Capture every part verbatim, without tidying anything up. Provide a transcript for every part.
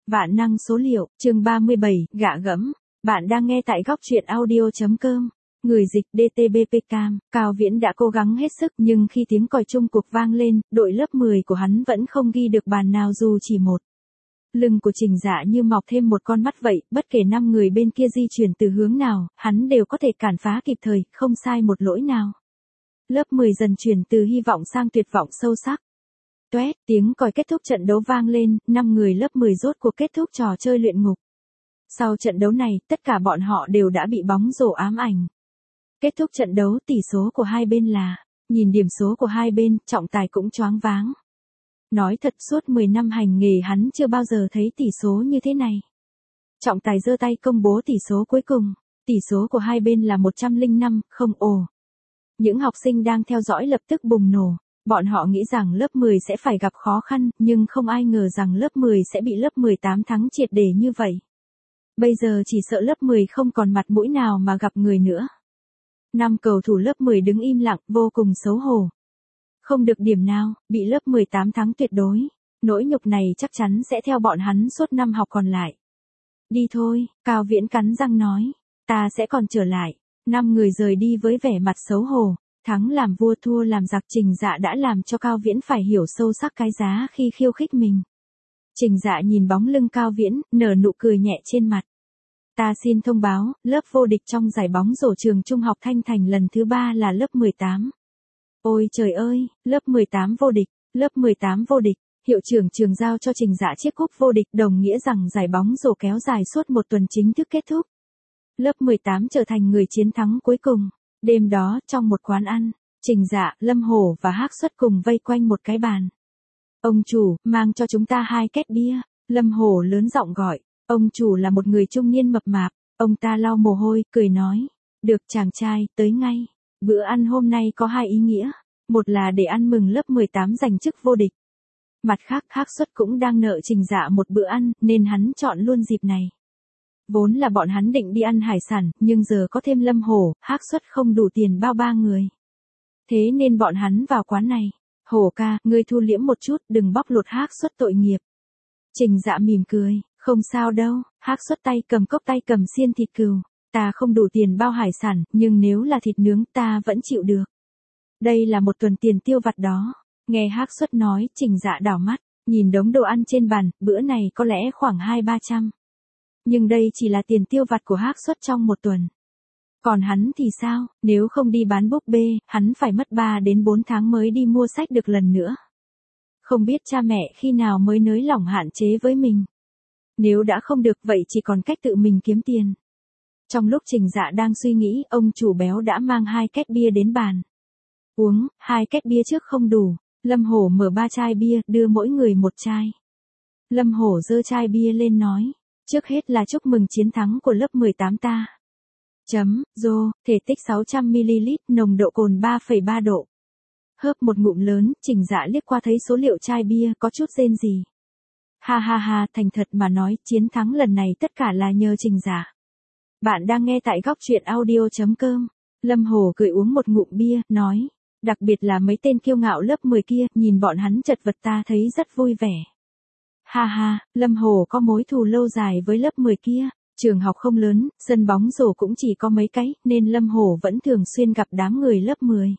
Vạn năng số liệu, chương ba mươi bảy, gạ gẫm. Bạn đang nghe tại góc truyện audio.com. Người dịch đê tê bê pê Cam, Cao Viễn đã cố gắng hết sức nhưng khi tiếng còi chung cuộc vang lên, đội lớp mười của hắn vẫn không ghi được bàn nào dù chỉ một. Lưng của Trình Dạ như mọc thêm một con mắt vậy, bất kể năm người bên kia di chuyển từ hướng nào, hắn đều có thể cản phá kịp thời, không sai một lỗi nào. Lớp mười dần chuyển từ hy vọng sang tuyệt vọng sâu sắc. Toét, tiếng còi kết thúc trận đấu vang lên, năm người lớp mười rốt cuộc kết thúc trò chơi luyện ngục. Sau trận đấu này, tất cả bọn họ đều đã bị bóng rổ ám ảnh. Kết thúc trận đấu, tỷ số của hai bên là, nhìn điểm số của hai bên, trọng tài cũng choáng váng. Nói thật, suốt mười năm hành nghề hắn chưa bao giờ thấy tỷ số như thế này. Trọng tài giơ tay công bố tỷ số cuối cùng, tỷ số của hai bên là một trăm lẻ năm không. Ồ. Những học sinh đang theo dõi lập tức bùng nổ. Bọn họ nghĩ rằng lớp mười sẽ phải gặp khó khăn, nhưng không ai ngờ rằng lớp mười sẽ bị lớp mười tám thắng triệt để như vậy. Bây giờ chỉ sợ lớp mười không còn mặt mũi nào mà gặp người nữa. Năm cầu thủ lớp mười đứng im lặng, vô cùng xấu hổ. Không được điểm nào, bị lớp mười tám thắng tuyệt đối. Nỗi nhục này chắc chắn sẽ theo bọn hắn suốt năm học còn lại. Đi thôi, Cao Viễn cắn răng nói. Ta sẽ còn trở lại. Năm người rời đi với vẻ mặt xấu hổ. Thắng làm vua thua làm giặc. Trình Dạ đã làm cho Cao Viễn phải hiểu sâu sắc cái giá khi khiêu khích mình. Trình Dạ nhìn bóng lưng Cao Viễn, nở nụ cười nhẹ trên mặt. Ta xin thông báo, lớp vô địch trong giải bóng rổ trường trung học Thanh Thành lần thứ ba là lớp mười tám. Ôi trời ơi, lớp mười tám vô địch, lớp mười tám vô địch. Hiệu trưởng trường giao cho Trình Dạ chiếc cúp vô địch, đồng nghĩa rằng giải bóng rổ kéo dài suốt một tuần chính thức kết thúc. Lớp mười tám trở thành người chiến thắng cuối cùng. Đêm đó, trong một quán ăn, Trình Dạ, Lâm Hổ và Hắc Xuất cùng vây quanh một cái bàn. Ông chủ, mang cho chúng ta hai két bia. Lâm Hổ lớn giọng gọi. Ông chủ là một người trung niên mập mạp. Ông ta lau mồ hôi, cười nói. Được chàng trai, tới ngay. Bữa ăn hôm nay có hai ý nghĩa. Một là để ăn mừng lớp mười tám giành chức vô địch. Mặt khác, Hắc Xuất cũng đang nợ Trình Dạ một bữa ăn, nên hắn chọn luôn dịp này. Vốn là bọn hắn định đi ăn hải sản, nhưng giờ có thêm Lâm Hổ, Hắc Xuất không đủ tiền bao ba người. Thế nên bọn hắn vào quán này. Hổ ca, ngươi thu liễm một chút, đừng bóc lột Hắc Xuất tội nghiệp. Trình Dạ mỉm cười, không sao đâu. Hắc Xuất tay cầm cốc tay cầm xiên thịt cừu. Ta không đủ tiền bao hải sản, nhưng nếu là thịt nướng ta vẫn chịu được. Đây là một tuần tiền tiêu vặt đó. Nghe Hắc Xuất nói, Trình Dạ đảo mắt, nhìn đống đồ ăn trên bàn, bữa này có lẽ khoảng hai ba trăm. Nhưng đây chỉ là tiền tiêu vặt của Hắc Xuất trong một tuần. Còn hắn thì sao, nếu không đi bán búp bê, hắn phải mất ba đến bốn tháng mới đi mua sách được lần nữa. Không biết cha mẹ khi nào mới nới lỏng hạn chế với mình. Nếu đã không được vậy chỉ còn cách tự mình kiếm tiền. Trong lúc Trình Dạ đang suy nghĩ, ông chủ béo đã mang hai két bia đến bàn. Uống, hai két bia trước không đủ. Lâm Hổ mở ba chai bia, đưa mỗi người một chai. Lâm Hổ giơ chai bia lên nói. Trước hết là chúc mừng chiến thắng của lớp mười tám ta. Chấm, rô, thể tích sáu trăm mi li lít, nồng độ cồn ba phẩy ba độ. Hớp một ngụm lớn, Trình Dạ liếc qua thấy số liệu chai bia, có chút rên rỉ. Ha ha ha, thành thật mà nói, chiến thắng lần này tất cả là nhờ Trình Dạ. Bạn đang nghe tại góc truyện audio.com. Lâm Hổ cười uống một ngụm bia, nói. Đặc biệt là mấy tên kiêu ngạo lớp mười kia, nhìn bọn hắn chật vật ta thấy rất vui vẻ. Ha ha, Lâm Hổ có mối thù lâu dài với lớp mười kia. Trường học không lớn, sân bóng rổ cũng chỉ có mấy cái, nên Lâm Hổ vẫn thường xuyên gặp đám người lớp mười.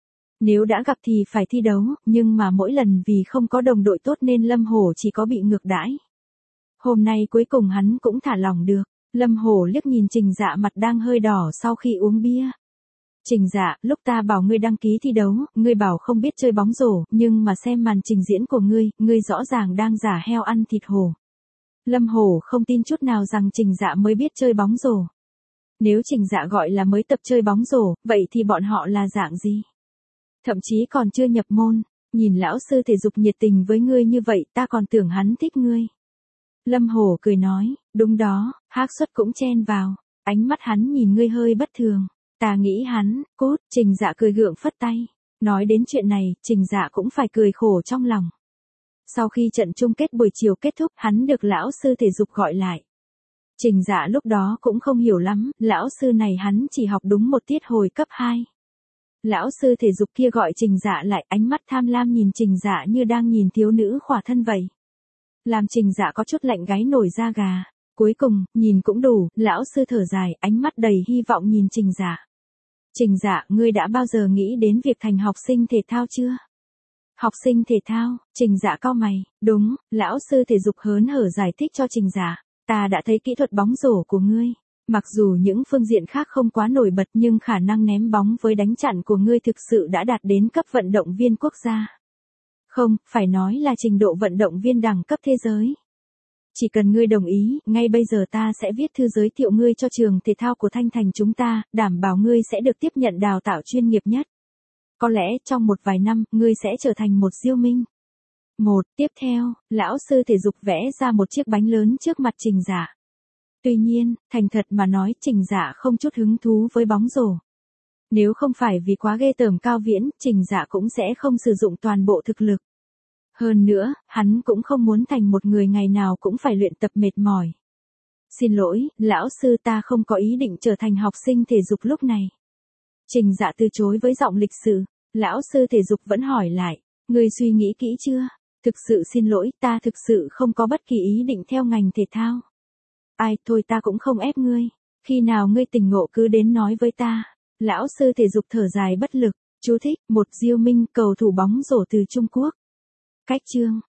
Nếu đã gặp thì phải thi đấu, nhưng mà mỗi lần vì không có đồng đội tốt nên Lâm Hổ chỉ có bị ngược đãi. Hôm nay cuối cùng hắn cũng thả lỏng được. Lâm Hổ liếc nhìn Trình Dạ mặt đang hơi đỏ sau khi uống bia. Trình Dạ, lúc ta bảo ngươi đăng ký thi đấu, ngươi bảo không biết chơi bóng rổ, nhưng mà xem màn trình diễn của ngươi, ngươi rõ ràng đang giả heo ăn thịt hổ. Lâm Hổ không tin chút nào rằng Trình Dạ mới biết chơi bóng rổ. Nếu Trình Dạ gọi là mới tập chơi bóng rổ, vậy thì bọn họ là dạng gì? Thậm chí còn chưa nhập môn, nhìn lão sư thể dục nhiệt tình với ngươi như vậy ta còn tưởng hắn thích ngươi. Lâm Hổ cười nói, đúng đó, Hắc Xuất cũng chen vào, ánh mắt hắn nhìn ngươi hơi bất thường. Ta nghĩ hắn, cút, Trình Dạ cười gượng phất tay. Nói đến chuyện này, Trình Dạ cũng phải cười khổ trong lòng. Sau khi trận chung kết buổi chiều kết thúc, hắn được lão sư thể dục gọi lại. Trình Dạ lúc đó cũng không hiểu lắm, lão sư này hắn chỉ học đúng một tiết hồi cấp hai. Lão sư thể dục kia gọi Trình Dạ lại, ánh mắt tham lam nhìn Trình Dạ như đang nhìn thiếu nữ khỏa thân vậy. Làm Trình Dạ có chút lạnh gáy nổi da gà. Cuối cùng, nhìn cũng đủ, lão sư thở dài, ánh mắt đầy hy vọng nhìn Trình Dạ. Trình Dạ, ngươi đã bao giờ nghĩ đến việc thành học sinh thể thao chưa? Học sinh thể thao, Trình Dạ cau mày, đúng, lão sư thể dục hớn hở giải thích cho Trình Dạ. Ta đã thấy kỹ thuật bóng rổ của ngươi. Mặc dù những phương diện khác không quá nổi bật nhưng khả năng ném bóng với đánh chặn của ngươi thực sự đã đạt đến cấp vận động viên quốc gia. Không, phải nói là trình độ vận động viên đẳng cấp thế giới. Chỉ cần ngươi đồng ý, ngay bây giờ ta sẽ viết thư giới thiệu ngươi cho trường thể thao của Thanh Thành chúng ta, đảm bảo ngươi sẽ được tiếp nhận đào tạo chuyên nghiệp nhất. Có lẽ trong một vài năm, ngươi sẽ trở thành một diêu minh. Một, tiếp theo, lão sư thể dục vẽ ra một chiếc bánh lớn trước mặt Trình Dạ. Tuy nhiên, thành thật mà nói, Trình Dạ không chút hứng thú với bóng rổ. Nếu không phải vì quá ghê tởm Cao Viễn, Trình Dạ cũng sẽ không sử dụng toàn bộ thực lực. Hơn nữa, hắn cũng không muốn thành một người ngày nào cũng phải luyện tập mệt mỏi. Xin lỗi, lão sư, ta không có ý định trở thành học sinh thể dục lúc này. Trình Dạ từ chối với giọng lịch sự. Lão sư thể dục vẫn hỏi lại, ngươi suy nghĩ kỹ chưa? Thực sự xin lỗi, ta thực sự không có bất kỳ ý định theo ngành thể thao. Ai, thôi ta cũng không ép ngươi. Khi nào ngươi tỉnh ngộ cứ đến nói với ta. Lão sư thể dục thở dài bất lực. Chú thích, một diêu minh cầu thủ bóng rổ từ Trung Quốc. Cách chương.